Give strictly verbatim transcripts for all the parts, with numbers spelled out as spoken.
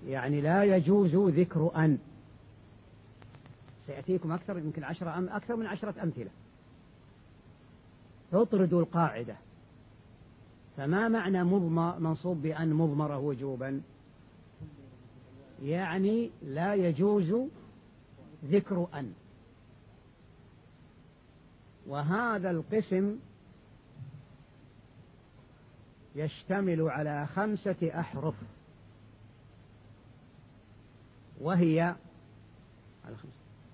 يعني لا يجوز ذكر أن. سيأتيكم أكثر يمكن عشرة أم أكثر من عشرة أمثلة تطردوا القاعدة. فما معنى مضمر منصوب بأن مضمرة وجوبا؟ يعني لا يجوز ذكر أن. وهذا القسم يشتمل على خمسة أحرف، وهي على خمسة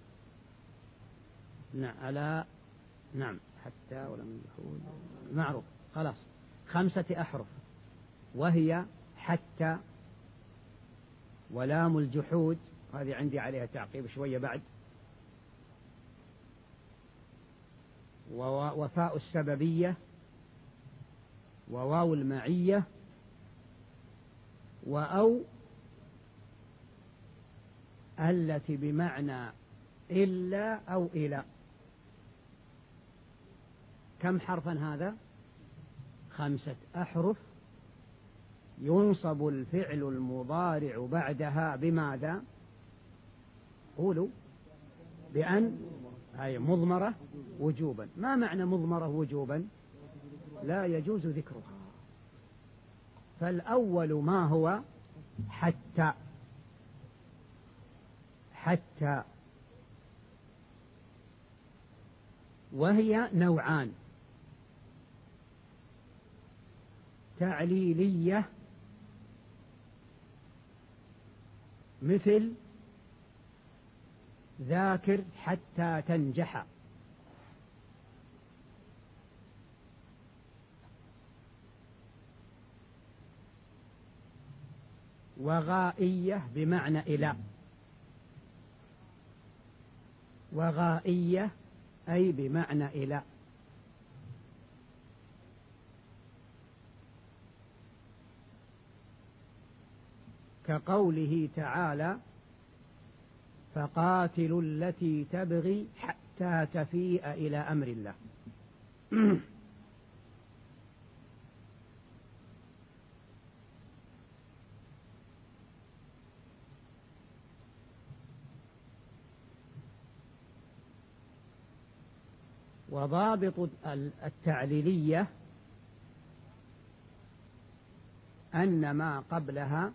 نعم على نعم حتى ولم يحول معروف خلاص خمسة أحرف، وهي حتى ولام الجحود، هذه عندي عليها تعقيب شوية بعد، وفاء السببية، وواو المعية، وأو التي بمعنى إلا أو إلى. كم حرفا هذا؟ خمسة أحرف. ينصب الفعل المضارع بعدها بماذا؟ قولوا. بأن هي مضمرة وجوبا. ما معنى مضمرة وجوبا؟ لا يجوز ذكرها. فالأول ما هو؟ حتى. حتى وهي نوعان: تعليلية مثل ذاكر حتى تنجح، وغائية بمعنى إلى. وغائية أي بمعنى إلى. كقوله تعالى: فقاتلوا التي تبغي حتى تفيء إلى أمر الله. وضابط التعليلية أن ما قبلها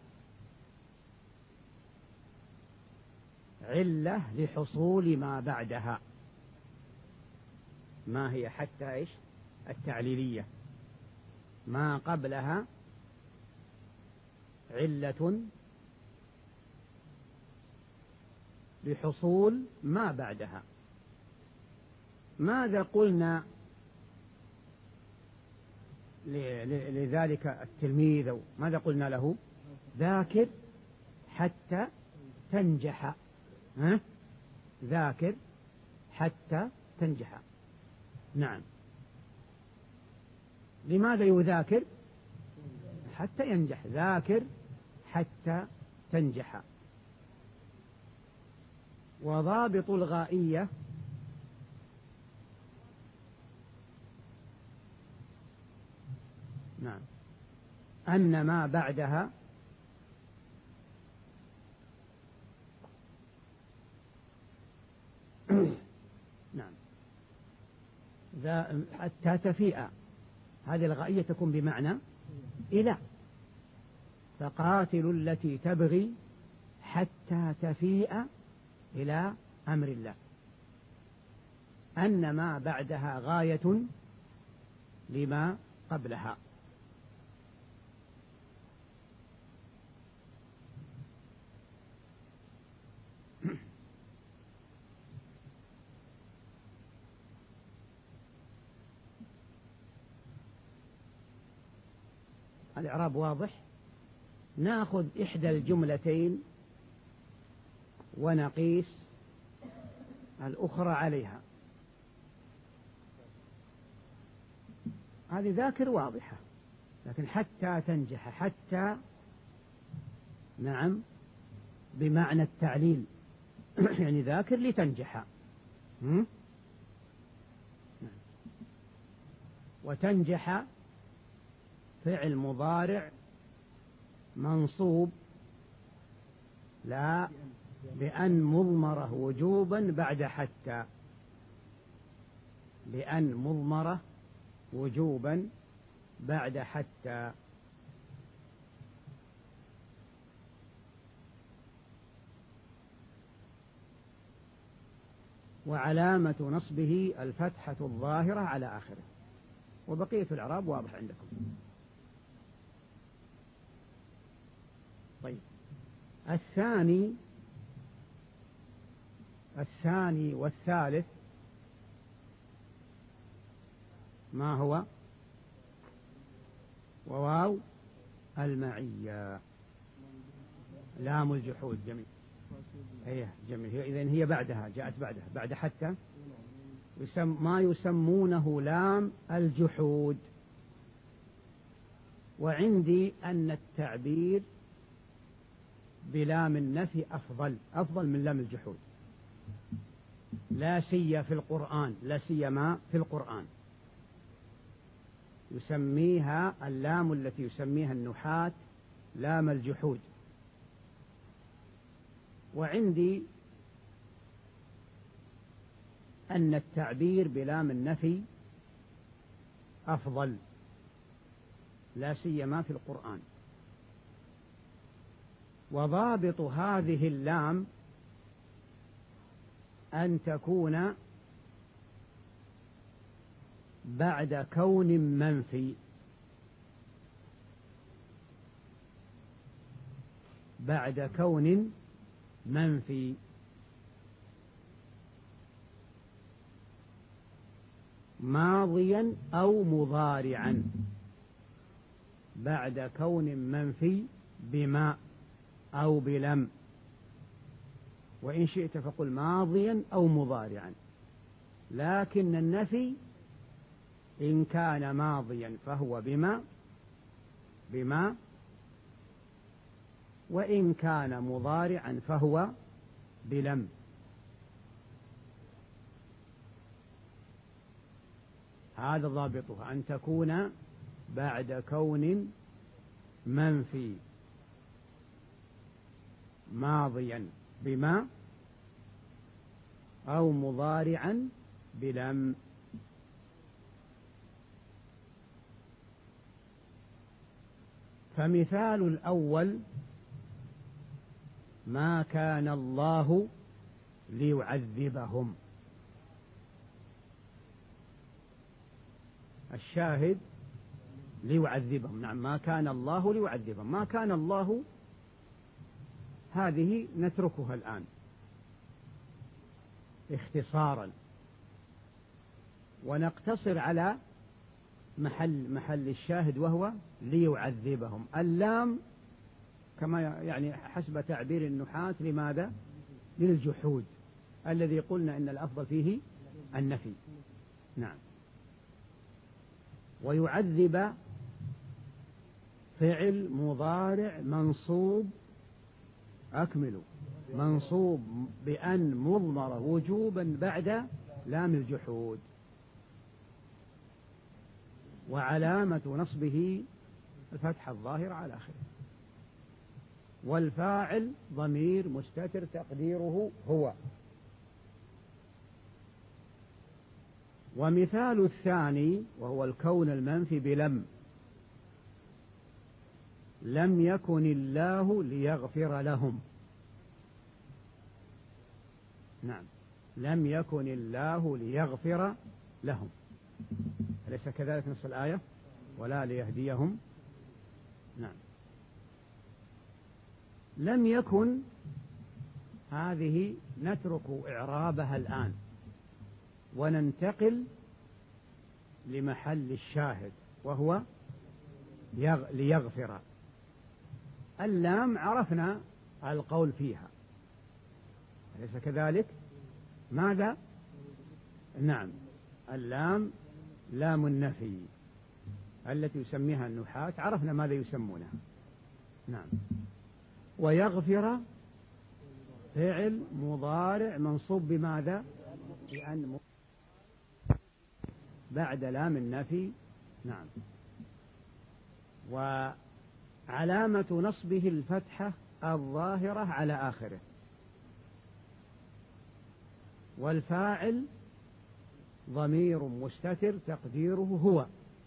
علة لحصول ما بعدها. ما هي حتى إيش؟ التعليلية ما قبلها علة لحصول ما بعدها. ماذا قلنا لذلك التلميذ؟ ماذا قلنا له؟ ذاكر حتى تنجح. ها؟ ذاكر حتى تنجح. نعم. لماذا يذاكر؟ حتى ينجح. ذاكر حتى تنجح. وضابط الغائية نعم أن ما بعدها نعم ذا حتى تفيء. هذه الغائية تكون بمعنى إلى. فقاتلوا التي تبغي حتى تفيء إلى أمر الله. أن ما بعدها غاية لما قبلها. الإعراب واضح. نأخذ إحدى الجملتين ونقيس الأخرى عليها. هذه ذاكر واضحة، لكن حتى تنجح. حتى نعم بمعنى التعليل يعني ذاكر لتنجح. وتنجح فعل مضارع منصوب لا، بأن مضمرة وجوبا بعد حتى، بأن مضمرة وجوبا بعد حتى. وعلامة نصبه الفتحة الظاهرة على آخره. وبقية الإعراب واضح عندكم. طيب، الثاني الثاني والثالث ما هو؟ وواو المعية، لام الجحود. جميل، هي جميل، إذن هي بعدها، جاءت بعدها بعد حتى، يسم ما يسمونه لام الجحود. وعندي أن التعبير بلام النفي أفضل أفضل من لام الجحود، لا سيما في القرآن، لا سيما في القرآن يسميها اللام التي يسميها النحاة لام الجحود. وعندي أن التعبير بلام النفي أفضل لا سيما في القرآن. وضابط هذه اللام أن تكون بعد كون منفي، بعد كون منفي، ماضيا أو مضارعا، بعد كون منفي بما أو بلم، وإن شئت فقل ماضيا أو مضارعا. لكن النفي إن كان ماضيا فهو بما بما وإن كان مضارعا فهو بلم. هذا ضابطها، أن تكون بعد كون منفي ماضيا بما أو مضارعا بلم. فمثال الأول ما كان الله ليعذبهم، الشاهد ليعذبهم. نعم، ما كان الله ليعذبهم. ما كان الله هذه نتركها الآن اختصارا، ونقتصر على محل محل الشاهد وهو ليعذبهم. اللام كما يعني حسب تعبير النحاة لماذا؟ للجحود الذي قلنا إن الأفضل فيه النفي. نعم. ويعذب فعل مضارع منصوب، أكملوا، منصوب بأن مضمر وجوبا بعد لام الجحود. وعلامة نصبه الفتحة الظاهرة على آخره. والفاعل ضمير مستتر تقديره هو. ومثال الثاني وهو الكون المنفي بلم، لم يكن الله ليغفر لهم. نعم، لم يكن الله ليغفر لهم، أليس كذلك نص الآية؟ ولا ليهديهم. نعم. لم يكن هذه نترك إعرابها الآن وننتقل لمحل الشاهد وهو ليغفر. اللام عرفنا القول فيها، أليس كذلك؟ ماذا؟ نعم، اللام لام النفي التي يسميها النحاة، عرفنا ماذا يسمونها. نعم. ويغفر فعل مضارع منصوب بماذا؟ بأن بعد لام النفي. نعم. وعلامة نصبه الفتحة الظاهرة على آخره. والفاعل ضمير مستتر تقديره هو.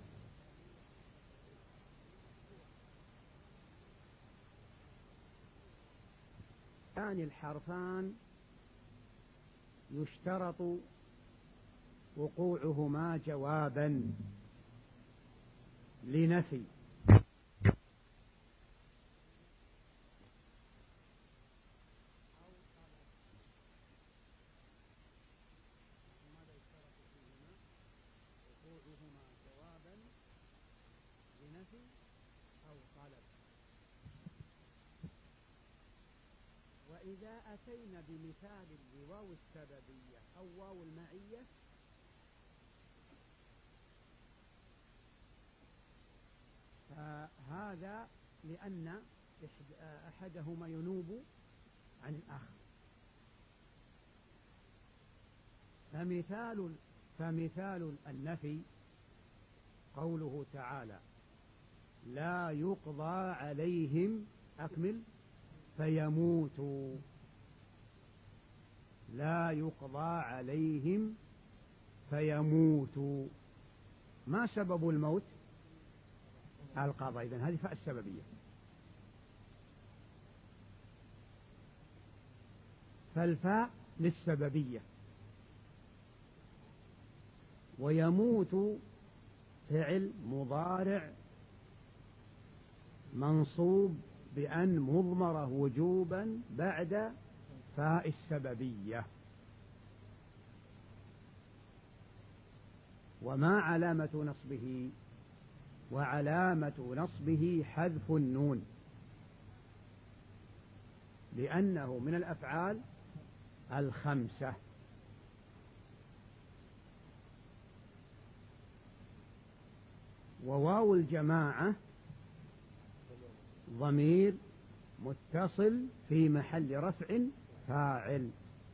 ثاني الحرفان يشترط وقوعهما جوابا لنفي، وقوعهما جوابا لنفي أو طلب. وإذا أتينا بمثال لواو السببية أو واو المعية فهذا لأن أحدهما ينوب عن الآخر. فمثال فمثال النفي قوله تعالى لا يقضى عليهم أكمل فيموتوا. لا يقضى عليهم فيموتوا. ما سبب الموت؟ القضاء. إذن هذه فاء السببية. فالفاء للسببية. ويموت فعل مضارع منصوب بأن مضمرة وجوبا بعد فاء السببية. وما علامة نصبه؟ وعلامة نصبه حذف النون، لأنه من الأفعال الخمسة. وواو الجماعة ضمير متصل في محل رفع فاعل.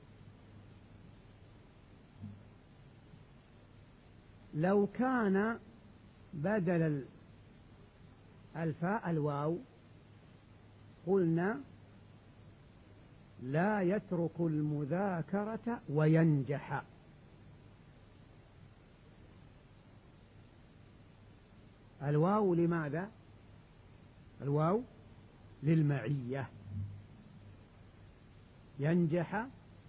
لو كان بدل الفاء الواو قلنا لا يترك المذاكرة وينجح. الواو لماذا؟ الواو للمعية. ينجح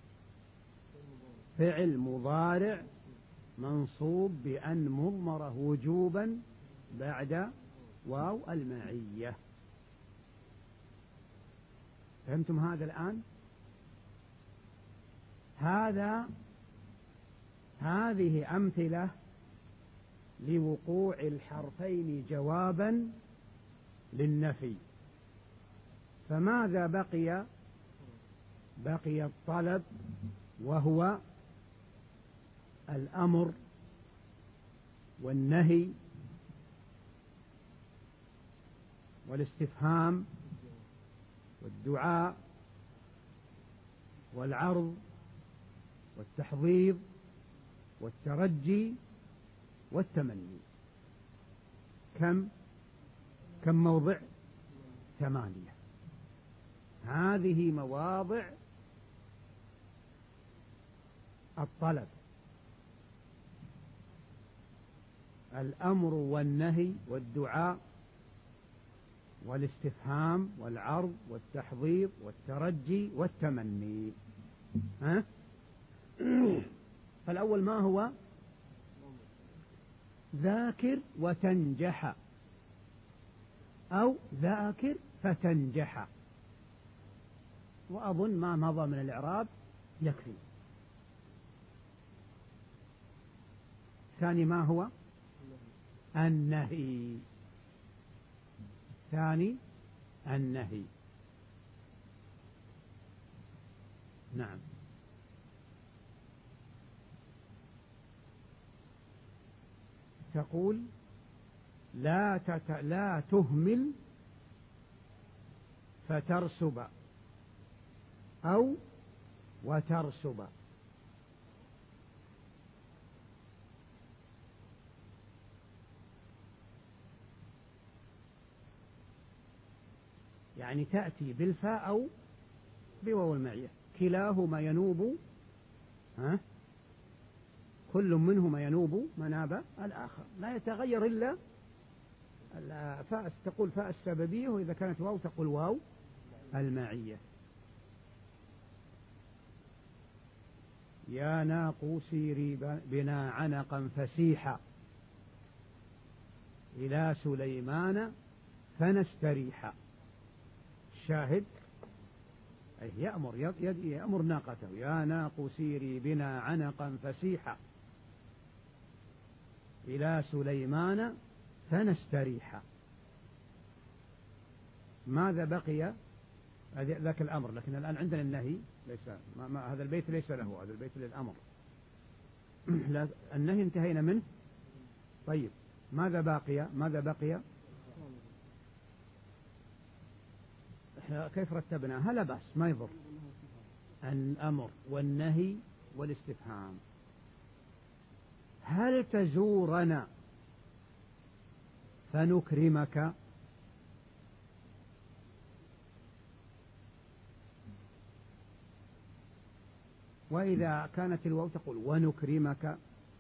فعل مضارع منصوب بأن مضمرة وجوبا بعد واو المعية. فهمتم هذا الآن؟ هذا هذه أمثلة لوقوع الحرفين جوابا للنفي. فماذا بقي؟ بقي الطلب، وهو الأمر والنهي والاستفهام والدعاء والعرض والتحضيض والترجي والتمني. كم كم موضع؟ ثمانية. هذه مواضع الطلب: الأمر والنهي والدعاء والاستفهام والعرض والتحضيض والترجي والتمني. ها؟ فالأول ما هو؟ ذاكر وتنجح، أو ذاكر فتنجح. وأظن ما مضى من الإعراب يكفي. ثاني ما هو؟ النهي. ثاني النهي. نعم. تقول لا تت... لا تهمل فترسب، أو وترسب. يعني تأتي بالفاء أو بواو المعية، كلاهما ينوب، ها كل منهما ينوب مناب الآخر، لا يتغير إلا فاء، تقول فاء السببية، وإذا كانت واو تقول واو المعية. يا ناق سيري بنا عنقا فسيحا إلى سليمان فنستريح. الشاهد أي يأمر يأمر ناقته، يا ناق سيري بنا عنقا فسيحا إلى سليمان فنستريح. ماذا بقي؟ ذاك الأمر، لكن الآن عندنا النهي، ليس ما ما هذا البيت ليس له، هذا البيت للأمر. النهي انتهينا منه. طيب ماذا باقي؟ ماذا بقي؟ كيف رتبنا؟ هلا بس ما يضر. الأمر والنهي والاستفهام. هل تزورنا فنكرمك؟ وإذا كانت الواو تقول ونكرمك.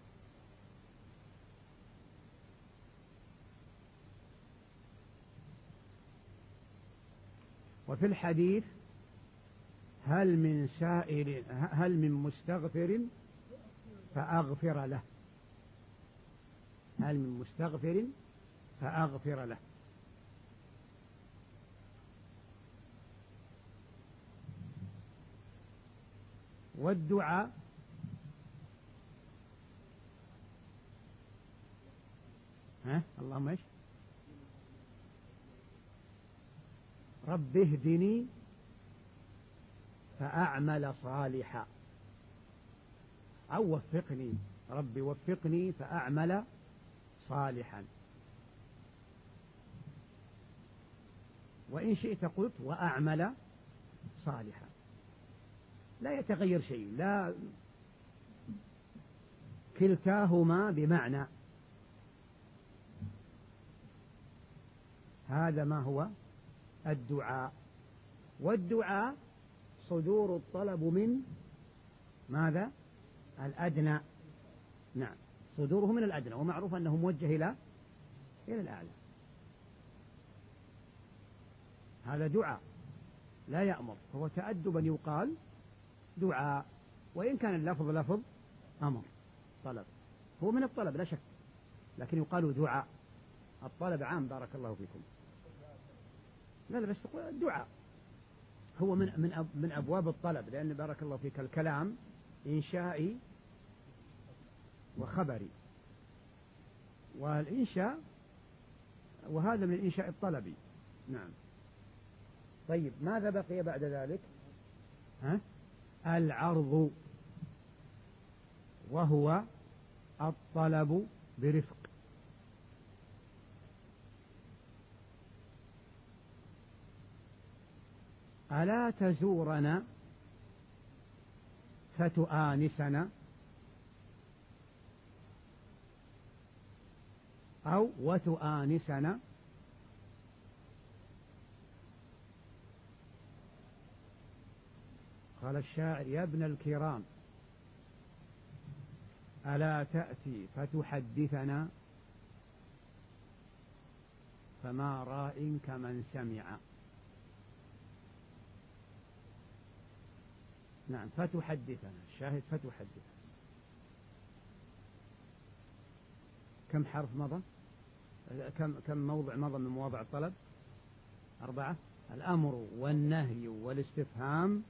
وفي الحديث هل من سائل هل من مستغفر فأغفر له، هل من مستغفر فأغفر له. والدعاء ها اللهم ايش؟ رب اهدني فأعمل صالحا، أو وفقني، رب وفقني فأعمل صالحا. وإن شئت قلت وأعمل صالحا، لا يتغير شيء، لا كلتاهما بمعنى. هذا ما هو الدعاء. والدعاء صدور الطلب من ماذا؟ الأدنى. نعم، صدوره من الأدنى، ومعروف أنه موجه إلى إلى الأعلى. هذا دعاء لا يأمر، فهو تأدبا يقال دعاء، وإن كان اللفظ لفظ أمر طلب، هو من الطلب لا شك، لكن يقال دعاء. الطلب عام، بارك الله فيكم. لا لا بس الدعاء هو من من من أبواب الطلب، لأن بارك الله فيك الكلام إنشائي وخبري، والإنشاء وهذا من الإنشاء الطلبي. نعم. طيب ماذا بقي بعد ذلك؟ ها؟ العرض، وهو الطلب برفق. ألا تزورنا فتؤانسنا، أو وتؤانسنا. قال الشاعر يا ابن الكرام ألا تأتي فتحدثنا، فما راء كمن سمع. نعم، فتحدثنا، الشاهد فتحدثنا. كم حرف مضى؟ كم كم موضع مضى من مواضع الطلب؟ أربعة. الأمر والنهي والاستفهام،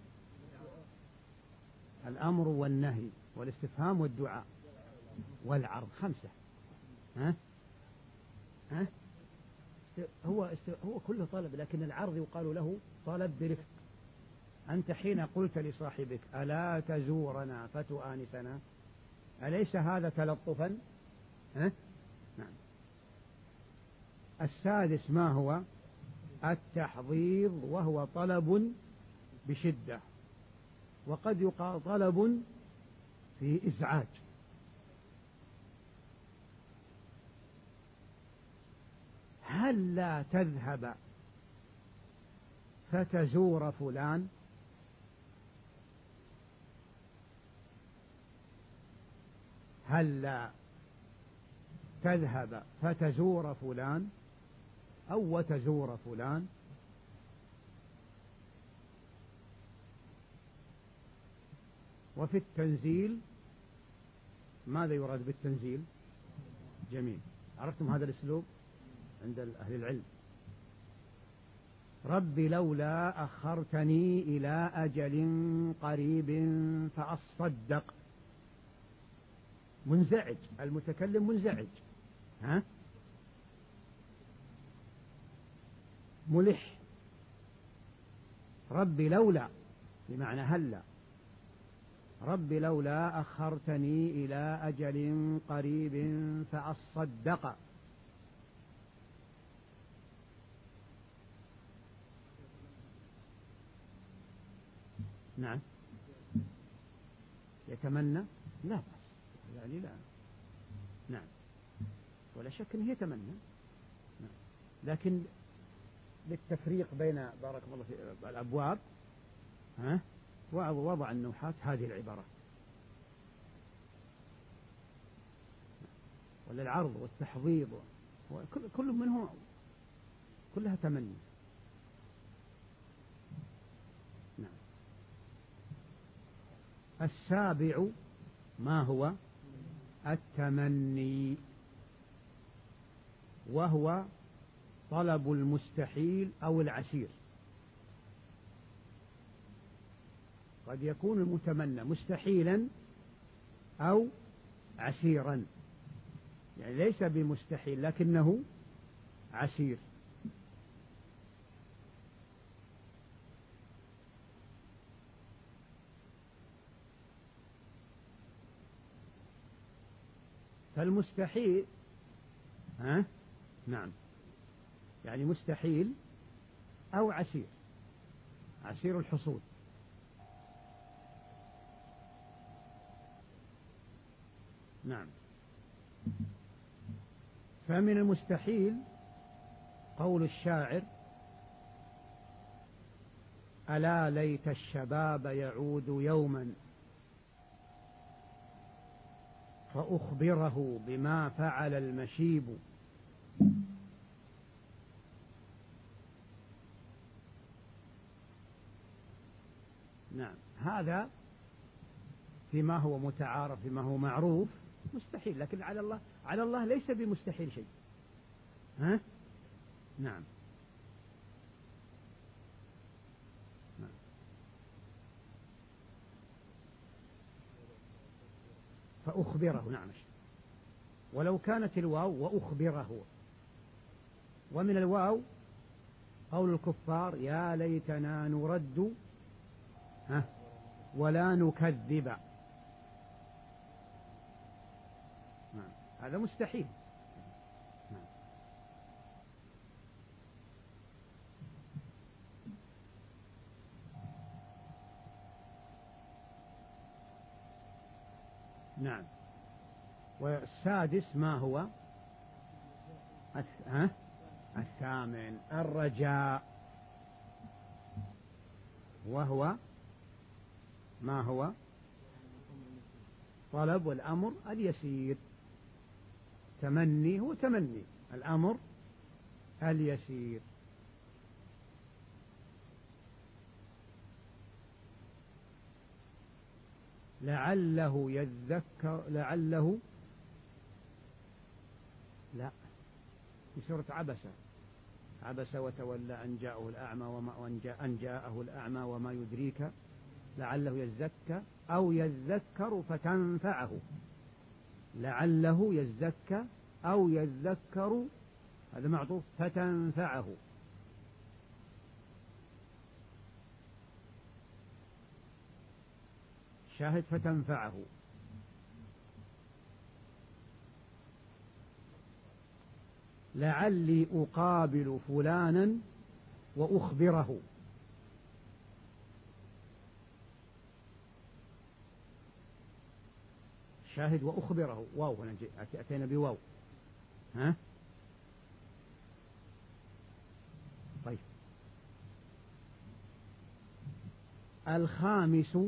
الأمر والنهي والاستفهام والدعاء والعرض، خمسة. ها؟ ها؟ هو است... هو كله طلب، لكن العرض يقال له طلب برفق. أنت حين قلت لصاحبك ألا تزورنا فتؤانسنا، أليس هذا تلطفا؟ ها؟ نعم. السادس ما هو؟ التحضيض، وهو طلب بشدة، وقد يقال طلب في إزعاج. هل لا تذهب فتزور فلان، هلا تذهب فتزور فلان أو وتزور فلان. وفي التنزيل ماذا يراد بالتنزيل؟ جميل، عرفتم هذا الأسلوب عند أهل العلم. رب لولا أخرتني إلى أجل قريب فأصدق. منزعج، المتكلم منزعج، ها؟ ملح. رب لولا بمعنى هلا، رب لولا أخرتني إلى أجل قريب فأصدق. نعم. يتمنى لا بأس يعني لا، نعم ولا شك أنه يتمنى، نعم. لكن للتفريق بين بارك الله في الأبواب، ها، ووضع النوحات هذه العبارة، ولا العرض والتحضيض وكل كل منه كلها تمني. نعم. السابع ما هو؟ التمني، وهو طلب المستحيل أو العسير. قد يكون المتمنى مستحيلا أو عسيرا، يعني ليس بمستحيل لكنه عسير. فالمستحيل، ها؟ نعم، يعني مستحيل أو عسير، عسير الحصول. نعم. فمن المستحيل قول الشاعر: ألا ليت الشباب يعود يوما فأخبره بما فعل المشيب. نعم، هذا فيما هو متعارف، فيما هو معروف مستحيل، لكن على الله على الله ليس بمستحيل شيء، ها؟ نعم. نعم. فأخبره، نعم. ولو كانت الواو وأخبره. ومن الواو قول الكفار: يا ليتنا نرد، ها، ولا نكذب. نعم. هذا مستحيل. نعم. نعم. والسادس ما هو؟ ها؟ الثامن الرجاء، وهو ما هو؟ طلب الأمر اليسير. تمني هو تمني الأمر اليسير. لعله يذكر، لعله، لا، في سورة عبسة: عبس وتولى أن جاءه الأعمى وما أن جاءه الأعمى وما يدريك لعله يزكى أو يذكر فتنفعه. لعله يزكى أو يذكر، هذا معطوف فتنفعه. شاهد فتنفعه. لعلي أقابل فلانا وأخبره. شاهد وأخبره، واو، هنا أتينا بواو، ها؟ طيب. الخامس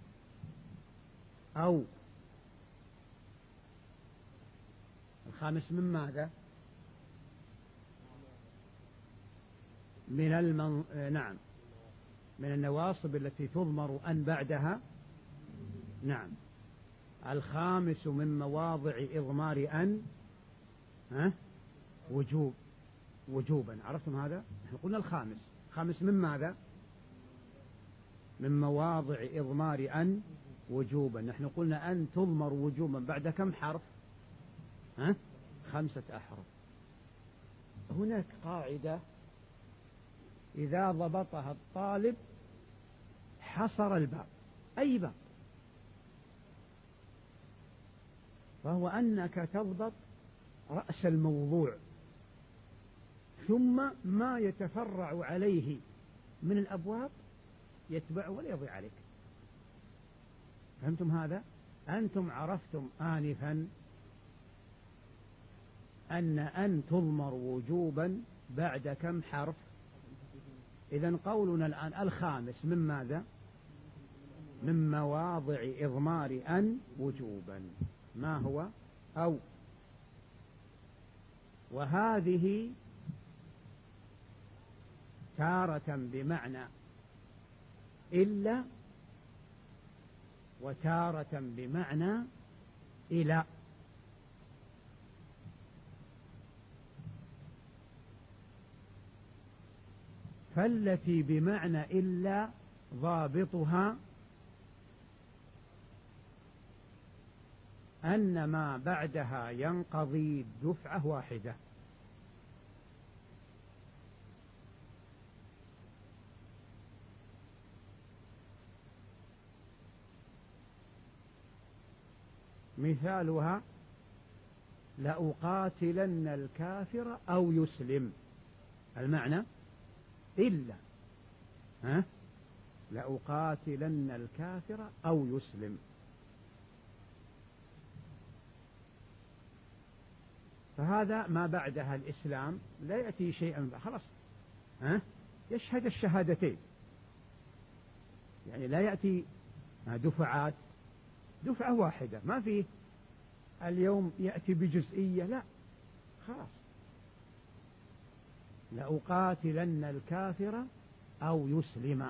أو الخامس من ماذا؟ من المن... نعم من النواصب التي تضمر أن بعدها. نعم الخامس من مواضع إضمار أن ها؟ وجوب وجوبا. عرفتم هذا؟ نحن قلنا الخامس. خامس من ماذا؟ من مواضع إضمار أن وجوبا. نحن قلنا أن تضمر وجوبا بعد كم حرف؟ ها؟ خمسة أحرف. هناك قاعدة إذا ضبطها الطالب حصر الباب، أي باب، فهو أنك تضبط رأس الموضوع ثم ما يتفرع عليه من الأبواب يتبع ولا يضيع عليك. فهمتم هذا؟ أنتم عرفتم آنفا أن أن تضمر وجوبا بعد كم حرف؟ إذن قولنا الآن الخامس من ماذا؟ من مواضع إضمار أن وجوبا. ما هو؟ أو. وهذه تارة بمعنى إلا وتارة بمعنى إلى. فالتي بمعنى إلا ضابطها أن ما بعدها ينقضي دفعة واحدة. مثالها لأقاتلن الكافر أو يسلم. المعنى إلا ها؟ لأقاتلن الكافر أو يسلم. فهذا ما بعدها الإسلام لا يأتي شيئا خلاص ها؟ يشهد الشهادتين، يعني لا يأتي دفعات، دفعة واحدة ما فيه اليوم يأتي بجزئية، لا خلاص لأقاتلن الكافر أو يسلم.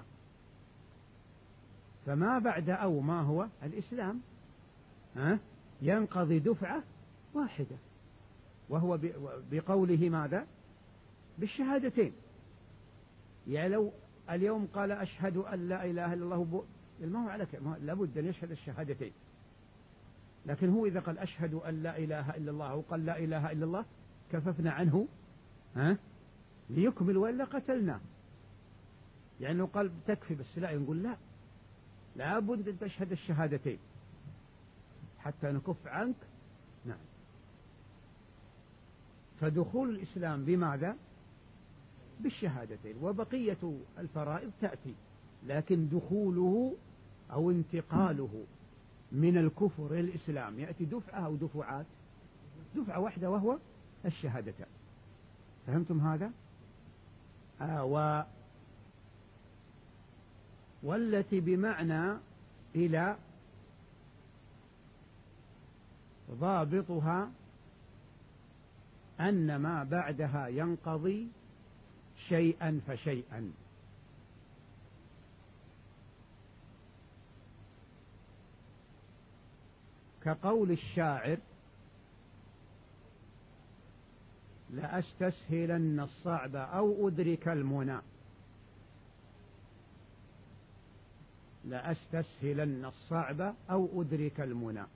فما بعد أو ما هو؟ الإسلام ها؟ ينقضي دفعة واحدة، وهو بقوله ماذا؟ بالشهادتين. يعني لو اليوم قال أشهد أن لا إله إلا الله ما هو على كلمة، لابد أن يشهد الشهادتين. لكن هو إذا قال أشهد أن لا إله إلا الله أو قال لا إله إلا الله كففنا عنه ها؟ ليكمل وإلا قتلنا. يعني لو قال تكفي بس لا، نقول لا، لابد أن تشهد الشهادتين حتى نكف عنك. نعم. فدخول الإسلام بماذا؟ بالشهادتين، وبقية الفرائض تأتي، لكن دخوله أو انتقاله من الكفر إلى الإسلام يأتي دفعة أو دفعات؟ دفعة واحدة وهو الشهادتان. فهمتم هذا؟ آه و والتي بمعنى إلى ضابطها أن ما بعدها ينقضي شيئا فشيئا. كقول الشاعر لأستسهلن الصعب أو أدرك المنى. لأستسهلن الصعب أو أدرك المنى.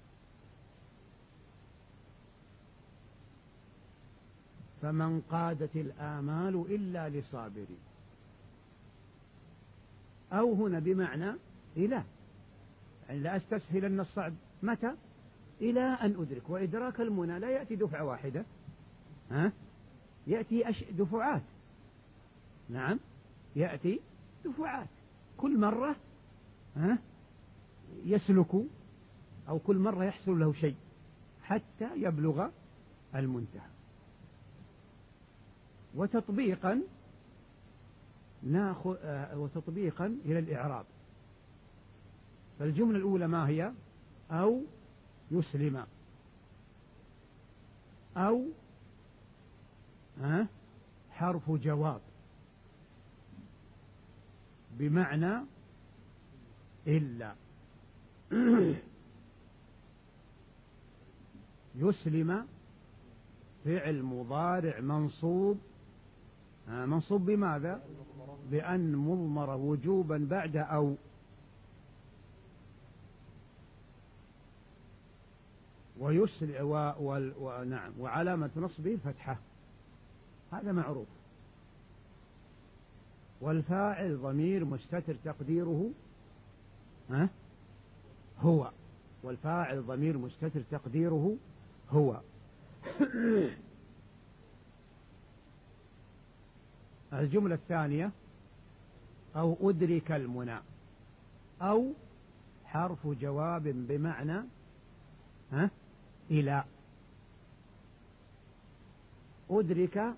فمن قادت الآمال إلا لصابري. أو هنا بمعنى إلى، يعني لأستسهلن الصعب متى؟ إلى أن أدرك. وإدراك المنى لا يأتي دفعة واحدة ها؟ يأتي أش... دفعات. نعم يأتي دفعات، كل مرة ها؟ يسلك أو كل مرة يحصل له شيء حتى يبلغ المنتهى. وتطبيقا ناخذ وتطبيقا إلى الإعراب فالجملة الأولى ما هي؟ أو يسلم، أو ها حرف جواب بمعنى إلا. يسلم فعل مضارع منصوب، منصوب بماذا؟ بأن مضمر وجوبا بعد أو. ويسل و... و... و... نعم وعلامة نصبه فتحة، هذا معروف. والفاعل ضمير مستتر تقديره ها هو، والفاعل ضمير مستتر تقديره هو. الجملة الثانية أو أدرك المنى، أو حرف جواب بمعنى ها إلى. أدرك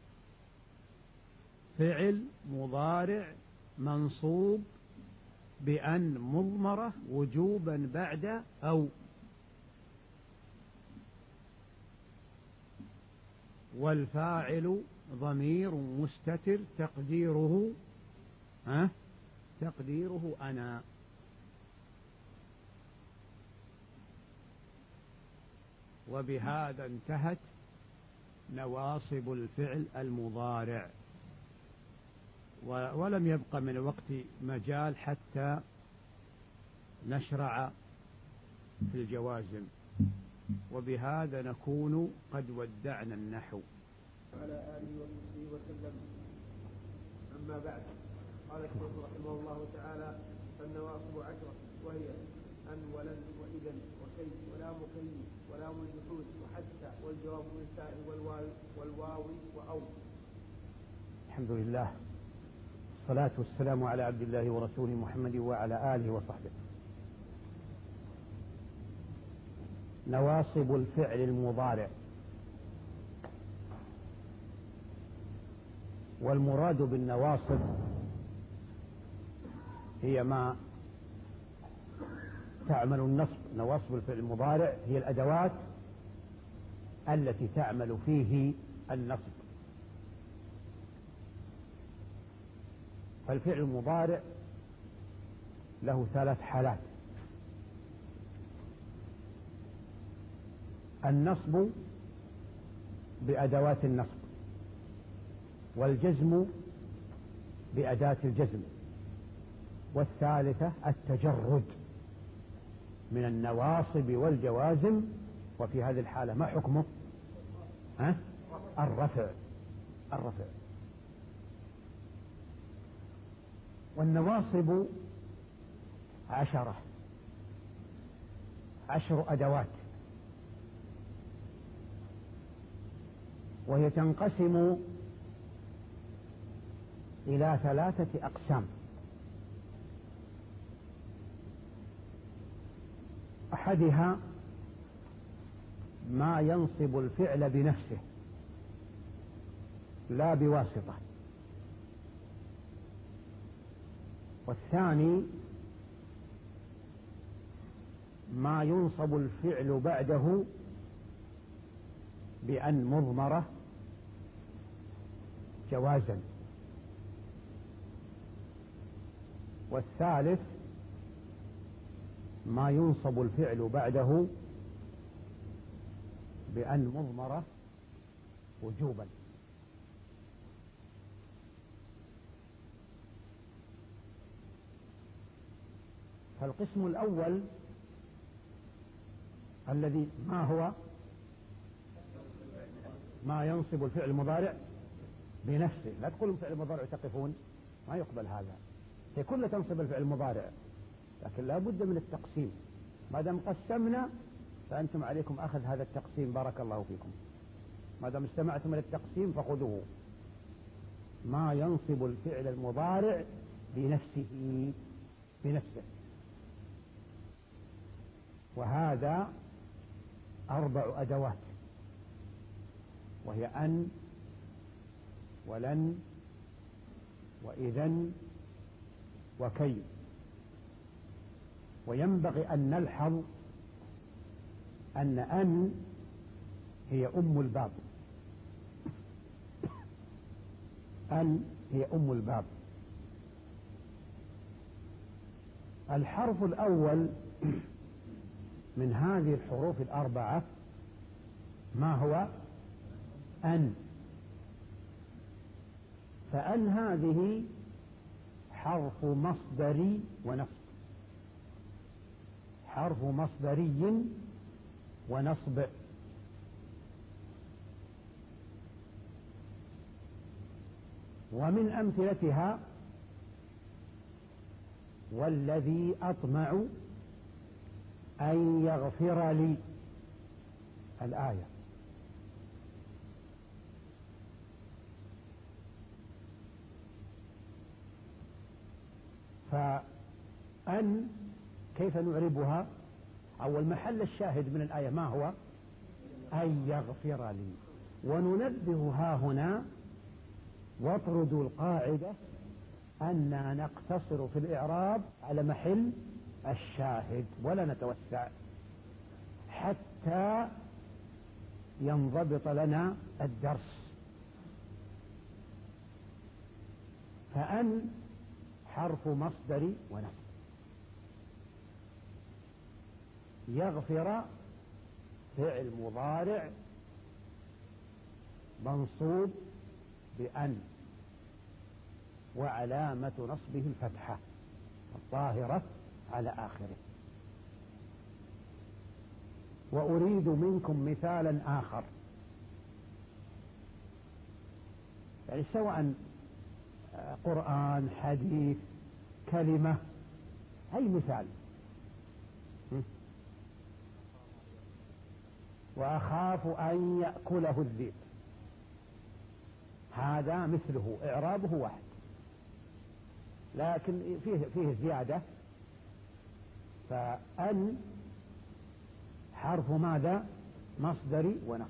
فعل مضارع منصوب بأن مضمرة وجوبا بعد أو. والفاعل ضمير مستتر تقديره ها تقديره أنا. وبهذا انتهت نواصب الفعل المضارع، ولم يبق من الوقت مجال حتى نشرع في الجوازم، وبهذا نكون قد ودعنا النحو. على آله وصحبه وسلم. أما بعد، قال الشيخ رحمه الله تعالى: فالنواصب عشرة، وهي أن ولن وإذا وكي ولام كي ولام الجحود وحتى والجواب من ساء والواو والواو وأو. الحمد لله، الصلاة والسلام على عبد الله ورسوله محمد وعلى آله وصحبه. نواصب الفعل المضارع. والمراد بالنواصب هي ما تعمل النصب. نواصب الفعل المضارع هي الأدوات التي تعمل فيه النصب. فالفعل المضارع له ثلاث حالات: النصب بأدوات النصب، والجزم بأداة الجزم، والثالثة التجرد من النواصب والجوازم. وفي هذه الحالة ما حكمه؟ ها؟ الرفع. الرفع. والنواصب عشرة، عشر أدوات، وهي تنقسم إلى ثلاثة أقسام: أحدها ما ينصب الفعل بنفسه لا بواسطة، والثاني ما ينصب الفعل بعده بأن مضمرة جوازا، والثالث ما ينصب الفعل بعده بأن مضمرة وجوبا. فالقسم الأول الذي ما هو ما ينصب الفعل المضارع بنفسه. لا تقولوا فعل المضارع تقفون، ما يقبل هذا. هي كلها تنصب الفعل المضارع، لكن لا بد من التقسيم. ما دام قسمنا فأنتم عليكم أخذ هذا التقسيم، بارك الله فيكم. ما دام استمعتم إلى التقسيم فخذوه. ما ينصب الفعل المضارع بنفسه بنفسه وهذا أربع أدوات، وهي أن ولن وإذن وكي. وينبغي أن نلحظ أن أن هي أم الباب، أن هي أم الباب. الحرف الأول من هذه الحروف الأربعة ما هو؟ أن. فأن هذه حرف مصدري ونصب، حرف مصدري ونصب. ومن أمثلتها والذي أطمع أن يغفر لي، الآية. فأن كيف نعربها؟ أول محل الشاهد من الآية ما هو؟ أن يغفر لي. وننبه ها هنا واطردوا القاعدة أننا نقتصر في الإعراب على محل الشاهد ولا نتوسع حتى ينضبط لنا الدرس. فأن حرف مصدر ونصب. يغفر فعل مضارع منصوب بأن، وعلامة نصبه الفتحة الظاهرة على آخره. وأريد منكم مثالا آخر، يعني سواء قرآن، حديث، كلمة، أي مثال. وأخاف أن يأكله الذئب، هذا مثله إعرابه واحد، لكن فيه فيه زيادة. فأن حرف ماذا؟ مصدري ونصب.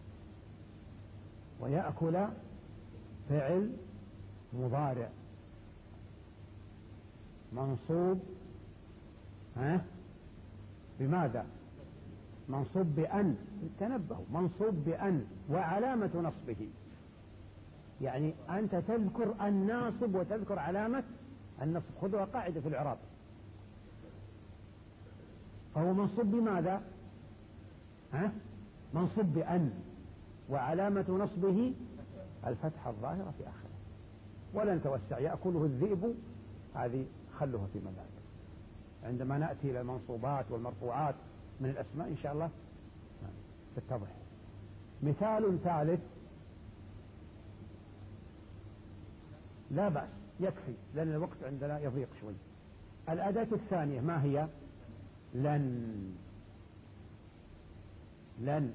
ويأكل فعل مضارع منصوب ها بماذا؟ منصوب بأن. تنبهوا، منصوب بأن وعلامة نصبه، يعني أنت تذكر الناصب وتذكر علامة النصب. خذوها قاعدة في الإعراب. فهو منصوب بماذا؟ ها؟ منصوب بأن وعلامة نصبه الفتحة الظاهرة في آخره. ولا نتوسع، يأكله الذئب هذه خلوها في مبادئ. عندما نأتي إلى المنصوبات والمرفوعات من الأسماء إن شاء الله تتضح. مثال ثالث، لا بأس يكفي لأن الوقت عندنا يضيق شوي. الأداة الثانية ما هي؟ لن. لن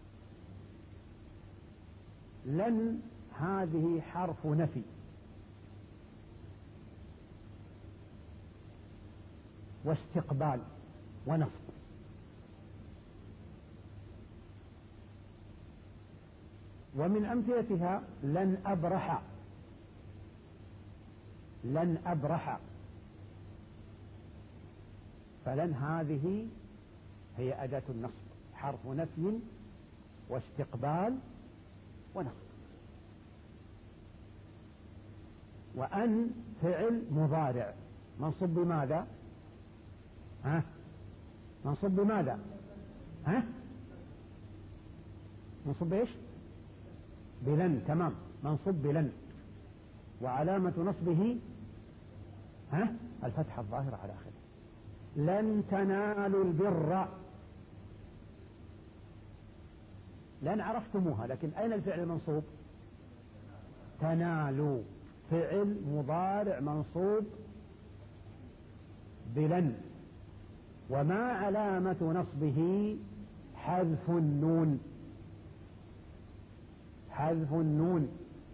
لن هذه حرف نفي واستقبال ونصب. ومن أمثلتها لن أبرح، لن أبرح. فلن هذه هي أداة النصب، حرف نفي واستقبال ونصب. وأن فعل مضارع منصوب بماذا؟ ها؟ منصوب بماذا؟ ها؟ منصوب بإيش؟ بلن. تمام، منصوب بلن وعلامة نصبه ها؟ الفتحة الظاهرة على آخره. لن تنالوا البر. لن عرفتموها، لكن أين الفعل المنصوب؟ تنالوا فعل مضارع منصوب بلن، وما علامة نصبه؟ حذف النون، حذف النون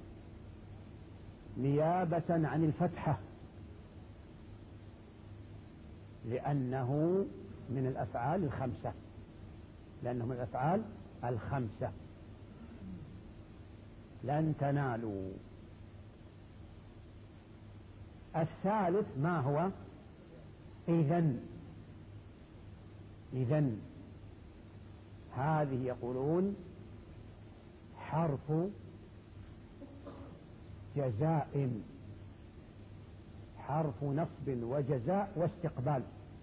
نيابة عن الفتحة، لأنه من الأفعال الخمسة، لأنه من الأفعال الخمسة. لن تنالوا. الثالث ما هو؟ إذن. إذن هذه يقولون حرف جزاء، حرف نصب وجزاء واستقبال.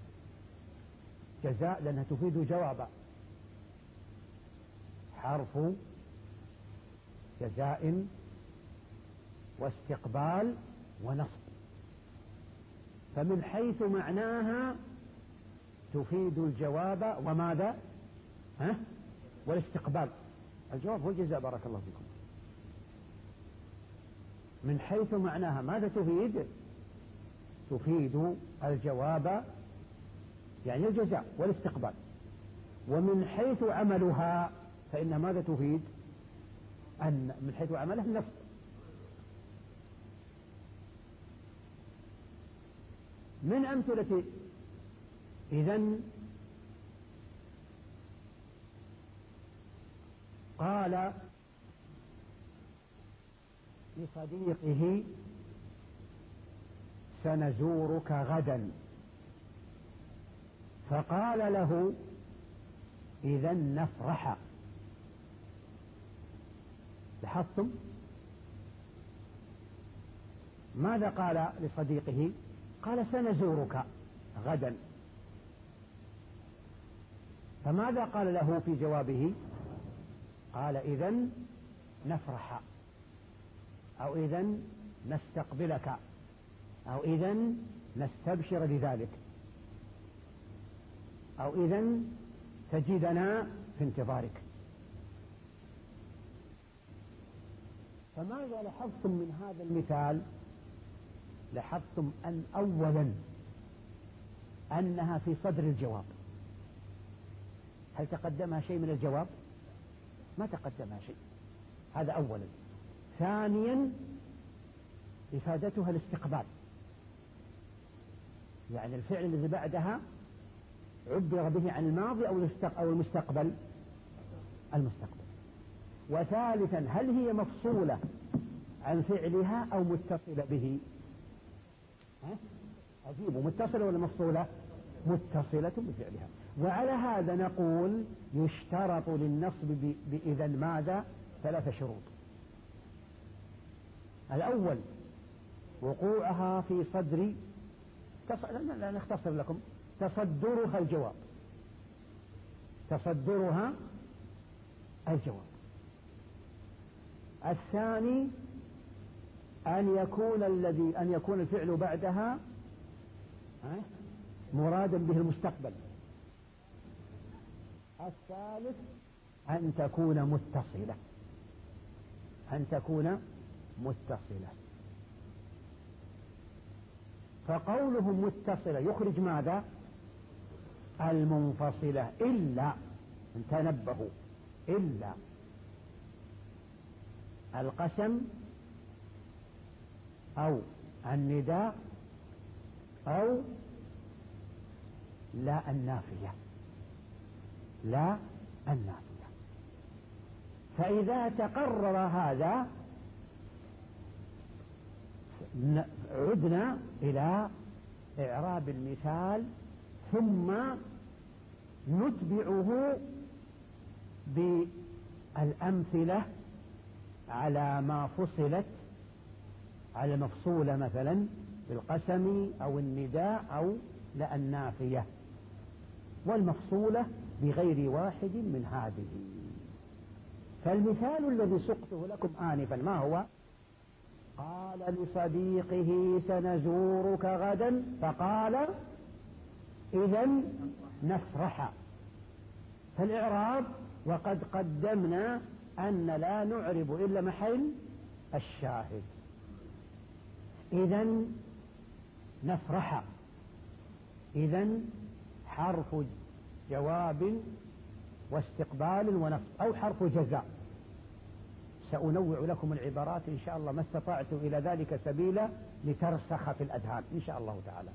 جزاء لأنها تفيد جوابا، حرف جزاء واستقبال ونصب. فمن حيث معناها تفيد الجواب وماذا؟ ها؟ والاستقبال. الجواب هو الجزاء، بارك الله فيكم. من حيث معناها ماذا تفيد؟ تفيد الجواب يعني الجزاء والاستقبال. ومن حيث عملها فإن ماذا تفيد؟ أن من حيث عملها النصب. من أمثلة إذن قال لصديقه سنزورك غدا، فقال له إذن نفرح. لاحظتم ماذا قال لصديقه؟ قال سنزورك غدا. فماذا قال له في جوابه؟ قال إذن نفرح، أو إذن نستقبلك، أو إذن نستبشر بذلك، أو إذن تجدنا في انتظارك. فماذا لاحظتم من هذا المثال؟ لاحظتم أن أولا أنها في صدر الجواب. هل تقدمها شيء من الجواب؟ ما تقدمها شيء، هذا أولا. ثانيا إفادتها الاستقبال، يعني الفعل الذي بعدها عبر به عن الماضي أو المستقبل، المستقبل. وثالثا هل هي مفصولة عن فعلها أو متصلة به؟ عجيب، متصلة ولا مفصولة؟ متصلة بفعلها. وعلى هذا نقول يشترط للنصب بإذن ماذا؟ ثلاث شروط. الأول وقوعها في صدر تص... لا نختصر لكم، تصدرها الجواب، تصدرها الجواب. الثاني أن يكون الذي أن يكون الفعل بعدها مرادا به المستقبل. الثالث أن تكون متصلة، أن تكون متصلة. فقولهم متصلة يخرج ماذا؟ المنفصلة، إلا تنبهوا، إلا القسم أو النداء أو لا النافية، لا النافية. فإذا تقرر هذا عدنا إلى إعراب المثال، ثم نتبعه بالأمثلة على ما فصلت، على مفصولة مثلا بالقسم أو النداء أو لا النافية، والمفصولة بغير واحد من هذه. فالمثال الذي سقته لكم آنفا ما هو؟ قال لصديقه سنزورك غدا، فقال إذن نفرح. فالإعراب وقد قدمنا أن لا نعرب إلا محل الشاهد. إذن نفرح، إذن حرف جواب واستقبال ونصب أو حرف جزاء. سأنوع لكم العبارات إن شاء الله ما استطعت إلى ذلك سبيلا لترسخ في الأذهان إن شاء الله تعالى.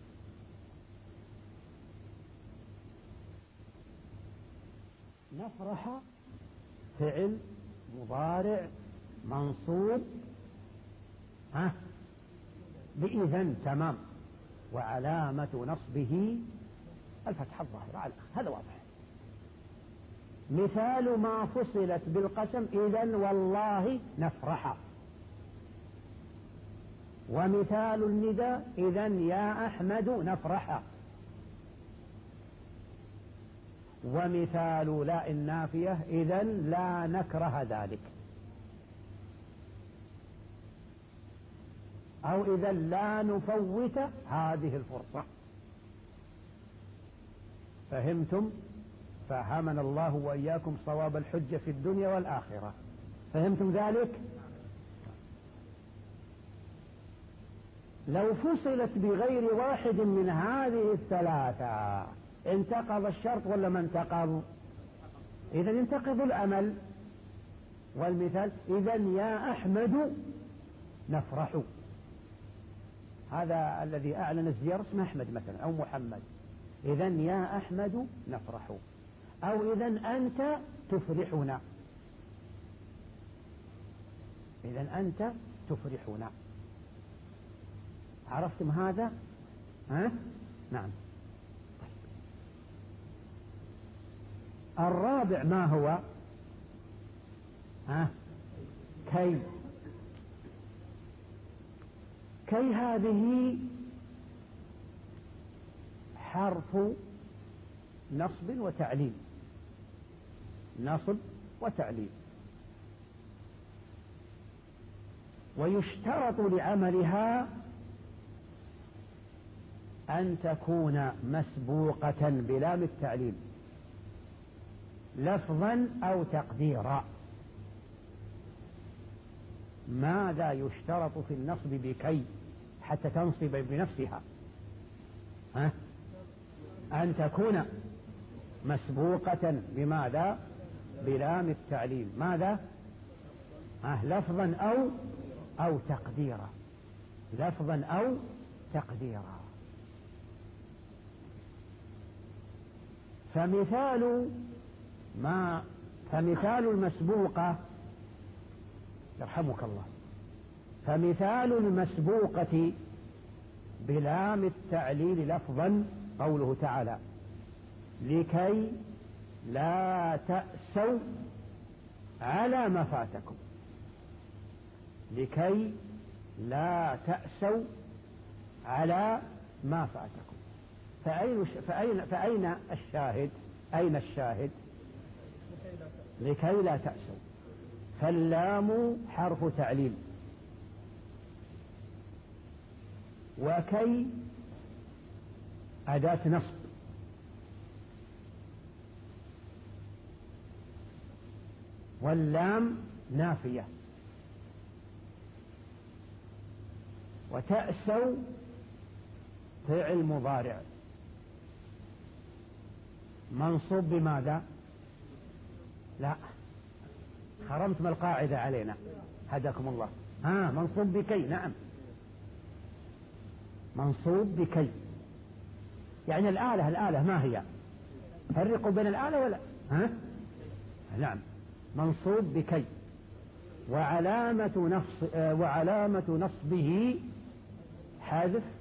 نفرح فعل مضارع منصوب ها بإذن، تمام. وعلامة نصبه الفتحة الظاهرة على الآخر، هذا واضح. مثال ما فصلت بالقسم إذن والله نفرح. ومثال النداء إذن يا أحمد نفرح. ومثال لا النافية إذن لا نكره ذلك، أو إذن لا نفوت هذه الفرصة. فهمتم؟ فهمنا الله وإياكم صواب الحجة في الدنيا والآخرة. فهمتم ذلك؟ لو فصلت بغير واحد من هذه الثلاثة انتقض الشرط ولا ما انتقض؟ إذن ينتقض الأمل. والمثال إذن يا أحمد نفرح، هذا الذي أعلن الزيارة اسمه أحمد مثلا أو محمد، إذن يا أحمد نفرح. أو إذن أنت تفرحنا، إذن أنت تفرحنا. عرفتم هذا؟ ها؟ نعم. الرابع ما هو؟ ها؟ كي. كي هذه حرف نصب وتعليل، نصب وتعليل. ويشترط لعملها أن تكون مسبوقة بلام التعليل لفظا أو تقديرا. ماذا يشترط في النصب بكي حتى تنصب بنفسها؟ ها؟ أن تكون مسبوقة بماذا؟ بلام التعليل. ماذا؟ ها؟ لفظا أو أو تقديرا، لفظا أو تقديرا. فمثال ما فمثال المسبوقة، يرحمك الله، فمثال المسبوقة بلام التعليل لفظا قوله تعالى لكي لا تأسوا على ما فاتكم، لكي لا تأسوا على ما فاتكم. فأين, فأين, فأين الشاهد؟ أين الشاهد؟ لكي لا تأسوا. فاللام حرف تعليل، وكي أداة نصب، واللام نافية، وتأسوا فعل مضارع منصوب بماذا؟ لا، خرمتم القاعدة علينا، هداكم الله. ها، منصوب بكي. نعم، منصوب بكي. يعني الآلة الآلة ما هي؟ فرقوا بين الآلة ولا؟ ها؟ نعم، منصوب بكي. وعلامة نص وعلامة نصبه حذف